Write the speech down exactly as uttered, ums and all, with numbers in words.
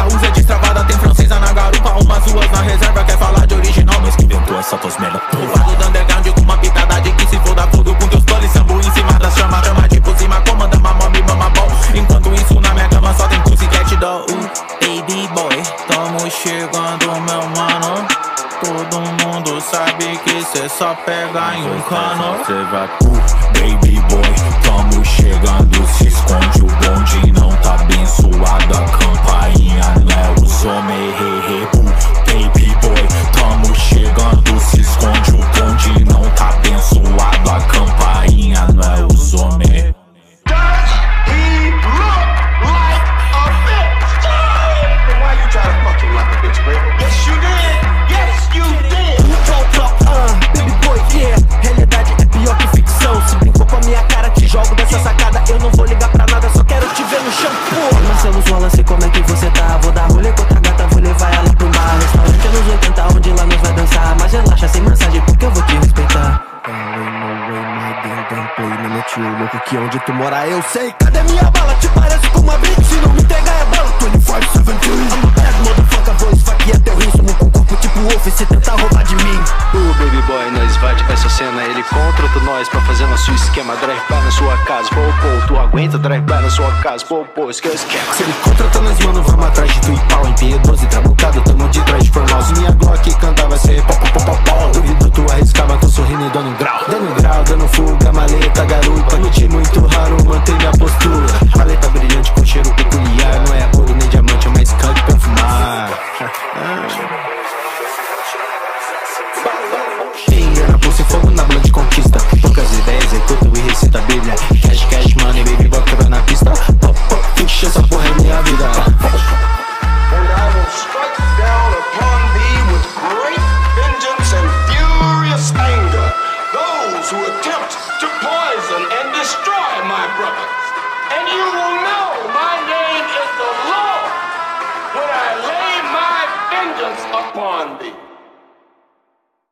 K U V destravada, tem francesa na garupa, umas ruas na reserva. Quer falar de original, mas que inventou essa tosmela. O vago do underground com uma pitada de que se foda tudo com teus planos. Sambu em cima das chamas, chama de por cima, comanda mamão, me mama bom. Enquanto isso na minha cama só tem pussycat doll. uh, Baby boy, tamo chegando meu mano. Todo mundo sabe que cê só pega em um cano. Cê vai pro baby boy, tamo chegando, se esconde o bonde, não tá abençoado. A campainha não é os homens, he, he, he. Baby boy, tamo chegando, se esconde o bonde, não tá abençoado. A campainha não é os homens. Marcelo Zola, sei como é que você tá. Vou dar rolê com outra gata, vou levar ela pro bar. Restaurante anos oitenta, onde lá nós vai dançar. Mas relaxa, sem massagem, porque eu vou te respeitar. Me meti o louco que onde tu mora eu sei. Cadê minha bala? Te parece com uma brick. Se não me entregar é bala. vinte e cinco, dezenove. I'm a bad motherfucker, vou esfaquear teu rim. Sumo com corpo tipo Wolf se tentar roubar de mim. O baby boy, nós invade essa cena. Ele contra outro nós pra fazer nosso esquema. Drive-by na sua casa, pô, pô. Tu aguenta drive-by na sua casa, pô, pô. Esse que é o esquema. Se ele contrata nós, mano, vamos atrás de tu e pau. Em P doze, trabucado, tamo de trás de formal. Se minha Glock cantar vai ser pó, pó, pó, pó. Duvido tu arriscar, mas tô sorrindo e dando grau. Dando grau, dando fuga, maleta, garupa. Noite muito raro, mantém minha postura. Paleta brilhante com cheiro peculiar. Não é ouro nem diamante, é mais skunk pra fumar. Finger na pulsa e fogo na blunt conquista. Poucas ideias, executo e recita a bíblia. Cash, cash, money, baby, boy, quebra na pista. Pop, pop, fixe, essa porra é minha vida. And I will strike down upon thee with great vengeance and furious anger those who attempt to poison and destroy my brothers. And you will know my name is the Lord when I lay my vengeance upon thee.